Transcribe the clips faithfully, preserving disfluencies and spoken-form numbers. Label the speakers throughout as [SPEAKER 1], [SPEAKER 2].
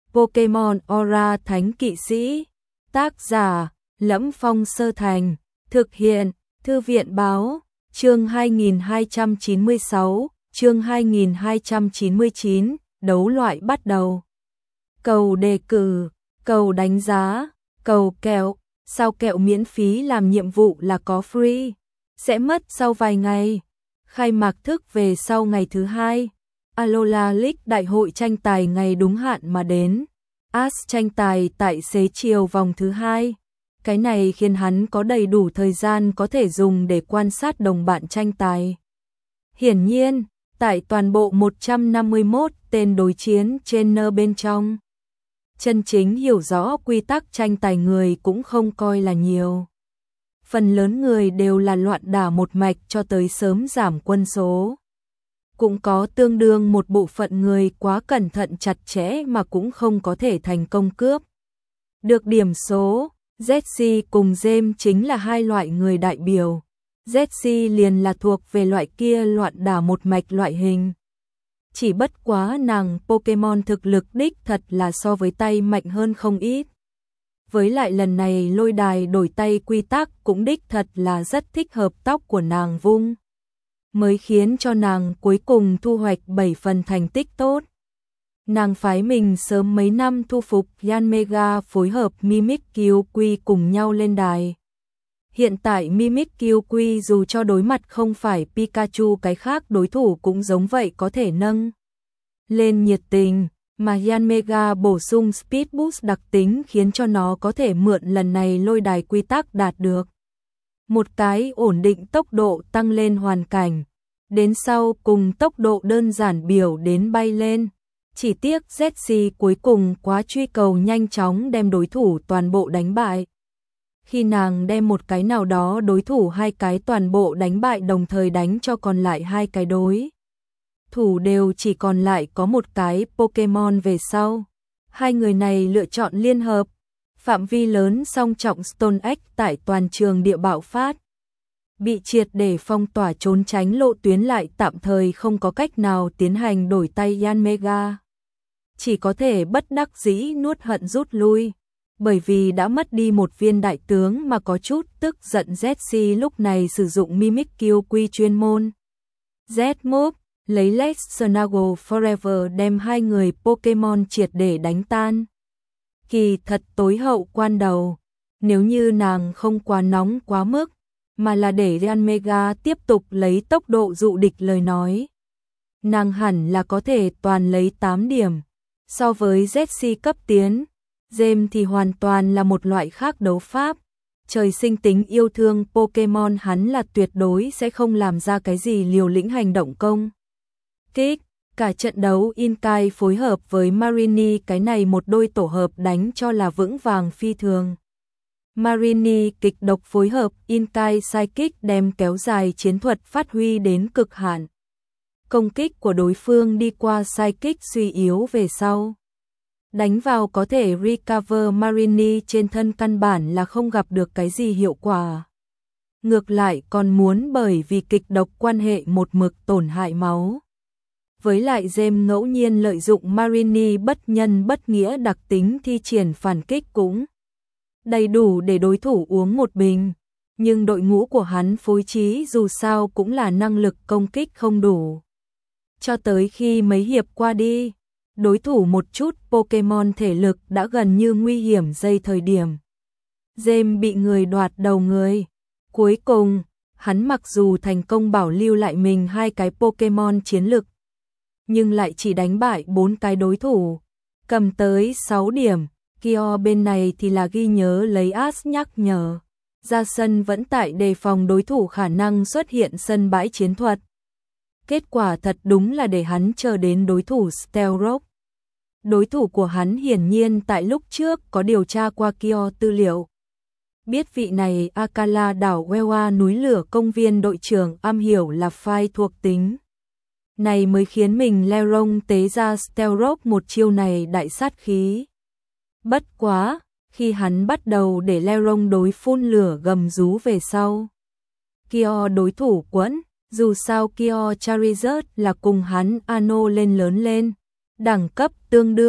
[SPEAKER 1] Pokemon Aura Thánh Kỵ Sĩ. Tác giả: Lẫm Phong Sơ Thành. Thực hiện: Thư viện Báo. Chương hai nghìn hai trăm chín mươi sáu, chương hai nghìn hai trăm chín mươi chín, đấu loại bắt đầu. Cầu đề cử, cầu đánh giá, cầu kẹo, sao kẹo miễn phí làm nhiệm vụ là có free, sẽ mất sau vài ngày. Khai mạc thức về sau ngày thứ hai. Alola League đại hội tranh tài ngày đúng hạn mà đến. Ash tranh tài tại xế chiều vòng thứ hai. Cái này khiến hắn có đầy đủ thời gian có thể dùng để quan sát đồng bạn tranh tài. Hiển nhiên, tại toàn bộ một trăm năm mươi mốt tên đối chiến trainer bên trong, chân chính hiểu rõ quy tắc tranh tài người cũng không coi là nhiều. Phần lớn người đều là loạn đả một mạch cho tới sớm giảm quân số. Cũng có tương đương một bộ phận người quá cẩn thận chặt chẽ mà cũng không có thể thành công cướp được điểm số. Jessie cùng James chính là hai loại người đại biểu. Jessie liền là thuộc về loại kia loạn đả một mạch loại hình. Chỉ bất quá nàng Pokemon thực lực đích thật là so với tay mạnh hơn không ít. Với lại lần này lôi đài đổi tay quy tắc cũng đích thật là rất thích hợp tóc của nàng vung, mới khiến cho nàng cuối cùng thu hoạch bảy phần thành tích tốt. Nàng phái mình sớm mấy năm thu phục Yanmega phối hợp Mimikyu cùng nhau lên đài. Hiện tại Mimikyu dù cho đối mặt không phải Pikachu cái khác đối thủ cũng giống vậy có thể nâng lên nhiệt tình, mà Yanmega bổ sung Speed Boost đặc tính khiến cho nó có thể mượn lần này lôi đài quy tắc đạt được một cái ổn định tốc độ tăng lên hoàn cảnh. Đến sau cùng tốc độ đơn giản biểu đến bay lên. Chỉ tiếc Jessie cuối cùng quá truy cầu nhanh chóng đem đối thủ toàn bộ đánh bại. Khi nàng đem một cái nào đó đối thủ hai cái toàn bộ đánh bại đồng thời đánh cho còn lại hai cái đối thủ đều chỉ còn lại có một cái Pokemon về sau. Hai người này lựa chọn liên hợp. Phạm vi lớn song trọng Stone X tại toàn trường địa bạo phát. Bị triệt để phong tỏa trốn tránh lộ tuyến lại tạm thời không có cách nào tiến hành đổi tay Yanmega. Chỉ có thể bất đắc dĩ nuốt hận rút lui. Bởi vì đã mất đi một viên đại tướng mà có chút tức giận Jessie lúc này sử dụng Mimikyu chuyên môn. Z-Move, lấy Let's Snuggle Forever đem hai người Pokemon triệt để đánh tan. Kỳ thật tối hậu quan đầu, nếu như nàng không quá nóng quá mức, mà là để Yanmega tiếp tục lấy tốc độ dụ địch lời nói, nàng hẳn là có thể toàn lấy tám điểm. So với Jessie cấp tiến, James thì hoàn toàn là một loại khác đấu pháp. Trời sinh tính yêu thương Pokemon hắn là tuyệt đối sẽ không làm ra cái gì liều lĩnh hành động công kích. Cả trận đấu Inkai phối hợp với Marini cái này một đôi tổ hợp đánh cho là vững vàng phi thường. Marini kịch độc phối hợp Inkai Psychic đem kéo dài chiến thuật phát huy đến cực hạn. Công kích của đối phương đi qua Psychic suy yếu về sau, đánh vào có thể recover Marini trên thân căn bản là không gặp được cái gì hiệu quả. Ngược lại còn muốn bởi vì kịch độc quan hệ một mực tổn hại máu. Với lại James ngẫu nhiên lợi dụng Marini bất nhân bất nghĩa đặc tính thi triển phản kích cũng đầy đủ để đối thủ uống một bình. Nhưng đội ngũ của hắn phối trí dù sao cũng là năng lực công kích không đủ. Cho tới khi mấy hiệp qua đi, đối thủ một chút Pokemon thể lực đã gần như nguy hiểm dây thời điểm. James bị người đoạt đầu người. Cuối cùng, hắn mặc dù thành công bảo lưu lại mình hai cái Pokemon chiến lực, nhưng lại chỉ đánh bại bốn cái đối thủ, cầm tới sáu điểm. Kyo bên này thì là ghi nhớ lấy Ash nhắc nhở. Ra sân vẫn tại đề phòng đối thủ khả năng xuất hiện sân bãi chiến thuật. Kết quả thật đúng là để hắn chờ đến đối thủ Stealth. Đối thủ của hắn hiển nhiên tại lúc trước có điều tra qua Kyo tư liệu. Biết vị này Akala đảo Wewa núi lửa công viên đội trưởng am hiểu là phai thuộc tính. Này mới khiến mình Lerong tế ra Stealth một chiêu này đại sát khí. Bất quá, khi hắn bắt đầu để Lerong đối phun lửa gầm rú về sau, Kyo đối thủ quẫn, dù sao Kyo Charizard là cùng hắn Ano lên lớn lên, đẳng cấp tương đương,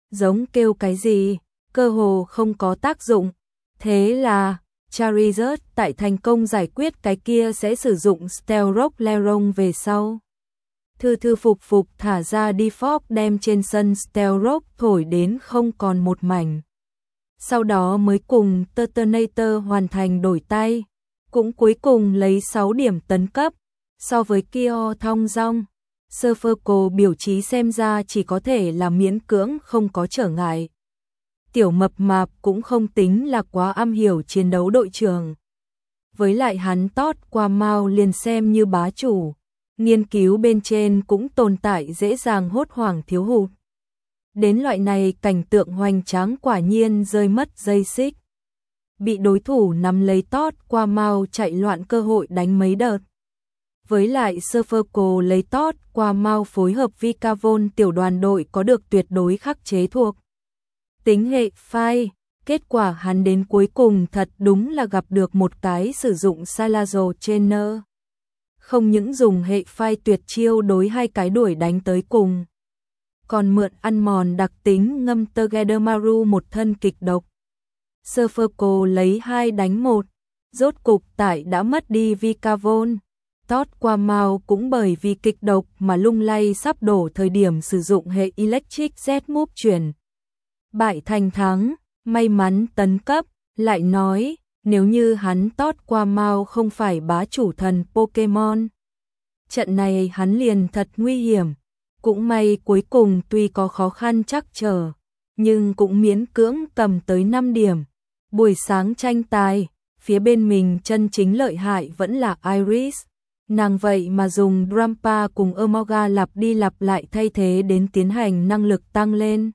[SPEAKER 1] giống kêu cái gì, cơ hồ không có tác dụng. Thế là Charizard tại thành công giải quyết cái kia sẽ sử dụng Stealth Leron về sau. Thư thư phục phục thả ra Default đem trên sân Stealth thổi đến không còn một mảnh. Sau đó mới cùng Detonator hoàn thành đổi tay, cũng cuối cùng lấy sáu điểm tấn cấp, so với Kyo thong dong. Surferco biểu trí xem ra chỉ có thể là miễn cưỡng không có trở ngại. Tiểu mập mạp cũng không tính là quá am hiểu chiến đấu đội trường. Với lại hắn tót qua Mao liền xem như bá chủ, nghiên cứu bên trên cũng tồn tại dễ dàng hốt hoảng thiếu hụt. Đến loại này cảnh tượng hoành tráng quả nhiên rơi mất dây xích. Bị đối thủ nắm lấy tót qua Mao chạy loạn cơ hội đánh mấy đợt. Với lại Surferco lấy tót qua Mao phối hợp Vikavon tiểu đoàn đội có được tuyệt đối khắc chế thuộc tính hệ phai. Kết quả hắn đến cuối cùng thật đúng là gặp được một cái sử dụng Salazar Trainer. Không những dùng hệ phai tuyệt chiêu đối hai cái đuổi đánh tới cùng, còn mượn ăn mòn đặc tính ngâm Togedemaru một thân kịch độc. Surferco lấy hai đánh một, rốt cục tại đã mất đi Vikavon. Tót qua Mao cũng bởi vì kịch độc mà lung lay sắp đổ thời điểm sử dụng hệ Electric Z Move chuyển bại thành thắng, may mắn tấn cấp, lại nói, nếu như hắn tót qua Mao không phải bá chủ thần Pokemon, trận này hắn liền thật nguy hiểm. Cũng may cuối cùng tuy có khó khăn trắc trở, nhưng cũng miễn cưỡng cầm tới năm điểm. Buổi sáng tranh tài, phía bên mình chân chính lợi hại vẫn là Iris. Nàng vậy mà dùng Drampa cùng Emolga lặp đi lặp lại thay thế đến tiến hành năng lực tăng lên.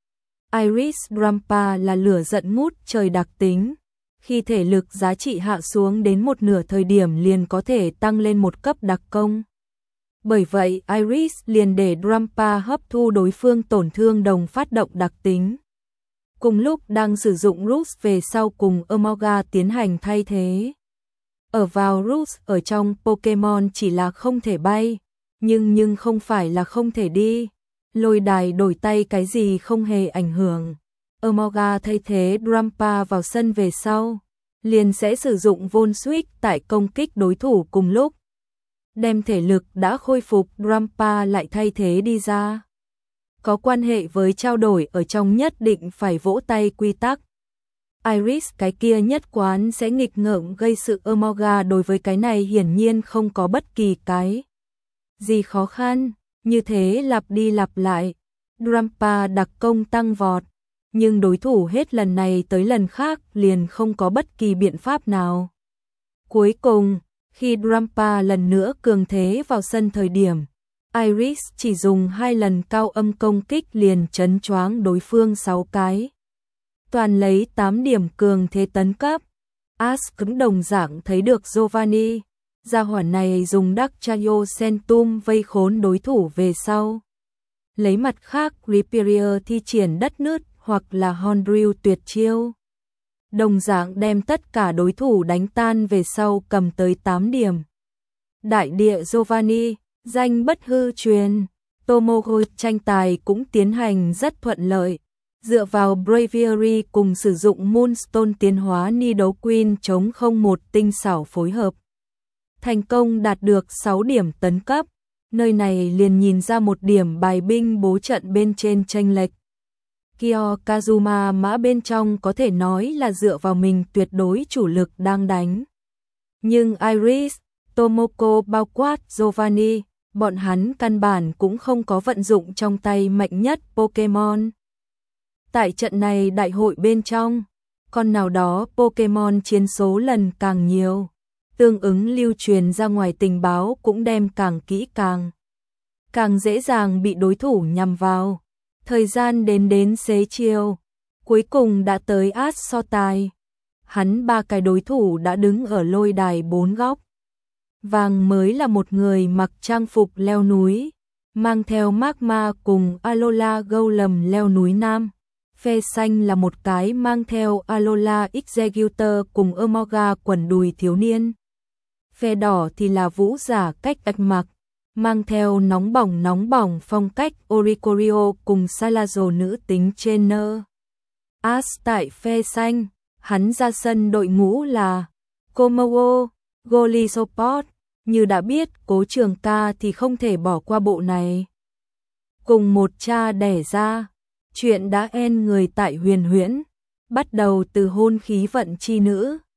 [SPEAKER 1] Iris Drampa là lửa giận ngút trời đặc tính. Khi thể lực giá trị hạ xuống đến một nửa thời điểm liền có thể tăng lên một cấp đặc công. Bởi vậy Iris liền để Drampa hấp thu đối phương tổn thương đồng phát động đặc tính. Cùng lúc đang sử dụng Roots về sau cùng Emolga tiến hành thay thế. Ở vào Roots ở trong Pokemon chỉ là không thể bay, nhưng nhưng không phải là không thể đi. Lôi đài đổi tay cái gì không hề ảnh hưởng. Emolga thay thế Drampa vào sân về sau, liền sẽ sử dụng Volt Switch tại công kích đối thủ cùng lúc. Đem thể lực đã khôi phục Drampa lại thay thế đi ra. Có quan hệ với trao đổi ở trong nhất định phải vỗ tay quy tắc. Iris cái kia nhất quán sẽ nghịch ngợm gây sự Emolga đối với cái này hiển nhiên không có bất kỳ cái gì khó khăn, như thế lặp đi lặp lại. Drampa đặc công tăng vọt, nhưng đối thủ hết lần này tới lần khác liền không có bất kỳ biện pháp nào. Cuối cùng, khi Drampa lần nữa cường thế vào sân thời điểm, Iris chỉ dùng hai lần cao âm công kích liền chấn choáng đối phương sáu cái. Toàn lấy tám điểm cường thế tấn cấp. Ash cứng đồng dạng thấy được Giovanni. Gia hỏa này dùng Darktrayo Centum vây khốn đối thủ về sau. Lấy mặt khác Riperior thi triển đất nứt hoặc là Hondrill tuyệt chiêu. Đồng dạng đem tất cả đối thủ đánh tan về sau cầm tới tám điểm. Đại địa Giovanni, danh bất hư truyền. Tomogo tranh tài cũng tiến hành rất thuận lợi. Dựa vào Braviary cùng sử dụng Moonstone tiến hóa Nidoqueen chống không một tinh xảo phối hợp. Thành công đạt được sáu điểm tấn cấp, nơi này liền nhìn ra một điểm bài binh bố trận bên trên chênh lệch. Kyo Kazuma mã bên trong có thể nói là dựa vào mình tuyệt đối chủ lực đang đánh. Nhưng Iris, Tomoko bao quát Giovanni, bọn hắn căn bản cũng không có vận dụng trong tay mạnh nhất Pokemon. Tại trận này đại hội bên trong, con nào đó Pokemon chiến số lần càng nhiều, tương ứng lưu truyền ra ngoài tình báo cũng đem càng kỹ càng. Càng dễ dàng bị đối thủ nhằm vào. Thời gian đến đến xế chiều, cuối cùng đã tới Ash so tài. Hắn ba cái đối thủ đã đứng ở lôi đài bốn góc. Vàng mới là một người mặc trang phục leo núi, mang theo Magma cùng Alola Golem leo núi nam. Phe xanh là một cái mang theo Alola Executor cùng Emolga quần đùi thiếu niên. Phe đỏ thì là vũ giả cách ách mặc, mang theo nóng bỏng nóng bỏng phong cách Oricorio cùng Salazzo nữ tính trên nơ. As tại phe xanh, hắn ra sân đội ngũ là Como Golisoport, như đã biết Cố Trường Ca thì không thể bỏ qua bộ này. Cùng một cha đẻ ra, chuyện đã en người tại Huyền Huyễn, bắt đầu từ hôn khí vận chi nữ,